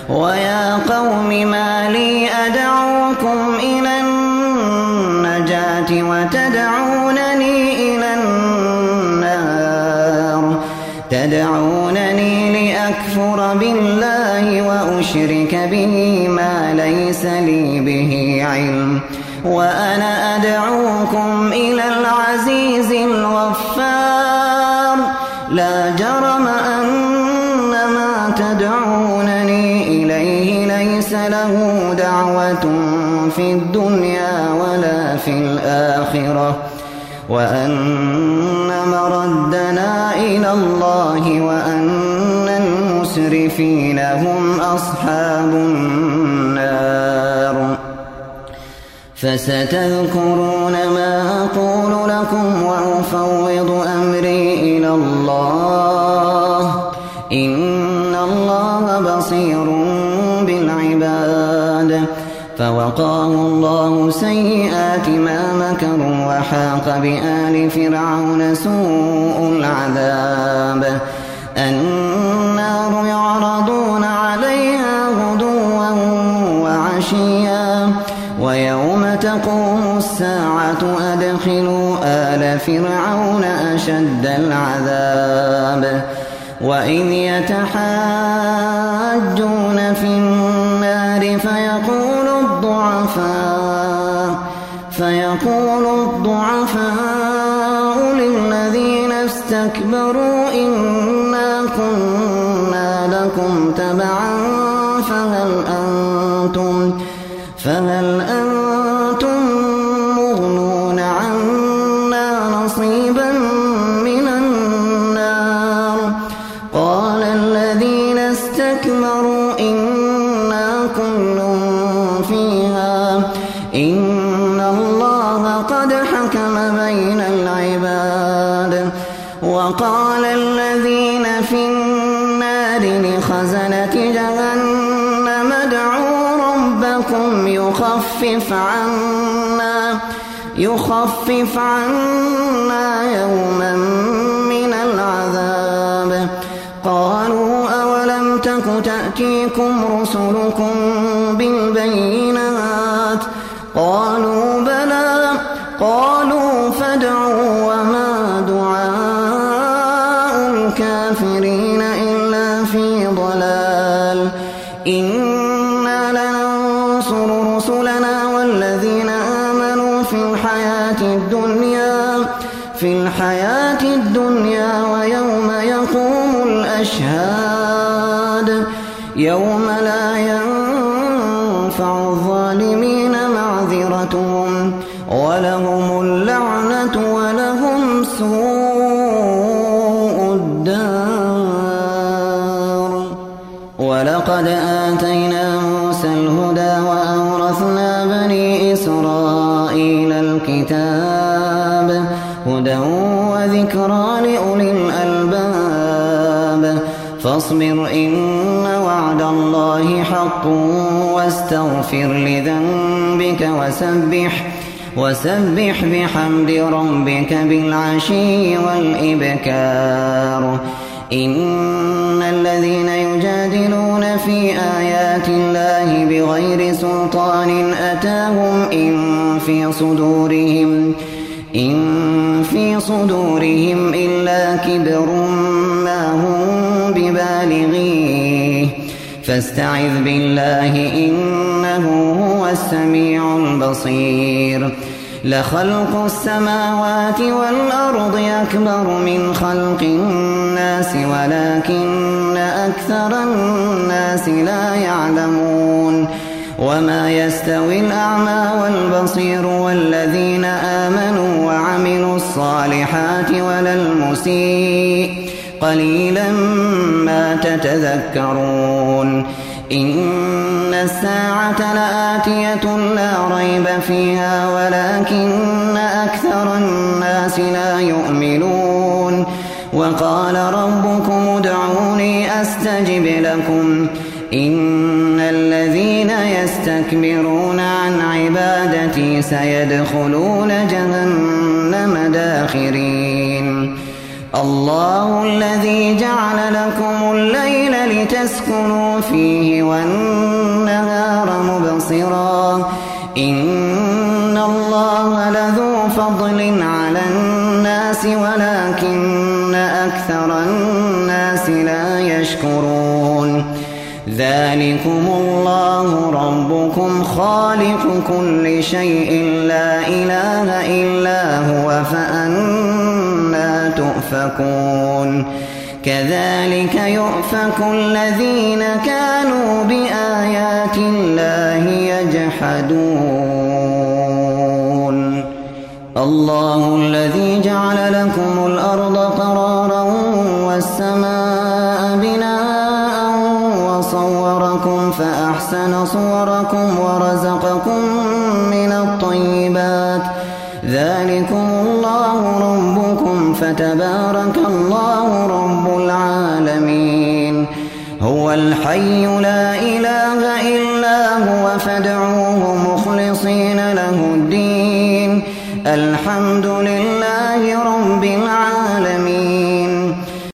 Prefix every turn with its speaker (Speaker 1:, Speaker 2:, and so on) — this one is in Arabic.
Speaker 1: ويا قوم ما لي أدعوكم إلى النجاة وتدعونني إلى النار تدعونني لأكفر بالله وأشرك به ما ليس لي به علم وأنا أدعوكم إلى العزيز الغفار لا جرم أن ما تدعونني إليه ليس له دعوة في الدنيا ولا في الآخرة وأن مردنا إلى الله وأن المسرفين هم أصحاب النار فستذكرون ما أقول لكم وأفوض أمري إلى الله إن الله بصير بالعباد فوقاه الله سيئات ما مكروا وحاق بآل فرعون سوء العذاب النار يعرضون عليها غدوا وعشيا ويوم تقوم الساعة أدخلوا آل فرعون أشد العذاب وإذ يتحاجون في النار فيقول الضعفاء للذين استكبروا إنا كنا لكم تبعا فهل أنتم مغنون عنا نصيبا من النار قال الذين استكبروا إنا كل فيها إن الله قد حكم بين العباد وقال الذين في النار لخزنة جهنم ادعوا ربكم يخفف عنا يوما من العذاب قالوا أولم تك تأتيكم رسلكم بالبينات قالوا بلى قالوا فادعوا وما دعاء الكافرين إلا في ضلال إنا لننصر رسلنا والذين آمنوا في الحياة الدنيا ويوم يقوم الأشهاد يوم لا ينفع الظالمين معذرتهم ولهم اللعنة ولهم سوء الدار ولقد آتينا موسى الهدى وأورثنا بني إسرائيل الكتاب هدى وذكرى لأولي الألباب فاصبر إن وعد الله حق واستغفر لذنبك وسبح بحمد ربك بالعشي والإبكار إن الذين يجادلون في آيات الله بغير سلطان أتاهم إن في صدورهم إلا كبر ما هم ببالغيه فاستعذ بالله إنه هو السميع البصير لخلق السماوات والأرض أكبر من خلق الناس ولكن أكثر الناس لا يعلمون وما يستوي الأعمى والبصير والذين آمنوا وعملوا الصالحات ولا المسيء قليلا ما تتذكرون إن الساعة لآتية لا ريب فيها ولكن أكثر الناس لا يؤمنون وقال ربكم ادعوني أستجب لكم إن الذين يستكبرون عن عبادتي سيدخلون جهنم داخرين الله الذي جعل لكم الليل لتسكنوا فيه والنهار مبصرا إن الله لذو فضل على الناس ولكن أكثر الناس لا يشكرون ذلكم الله ربكم خالق كل شيء لا إله إلا هو فأنى تؤفكون كذلك يؤفك الذين كانوا بآيات الله يجحدون الله الذي جعل لكم الأرض قرارا والسماء بناء وصوركم فأحسن صوركم ورزقكم من الطيبات ذلكم الله ربكم فتبارك الله رب العالمين هو الحي لا إله إلا هو فادعوه مخلصين له الدين الحمد لله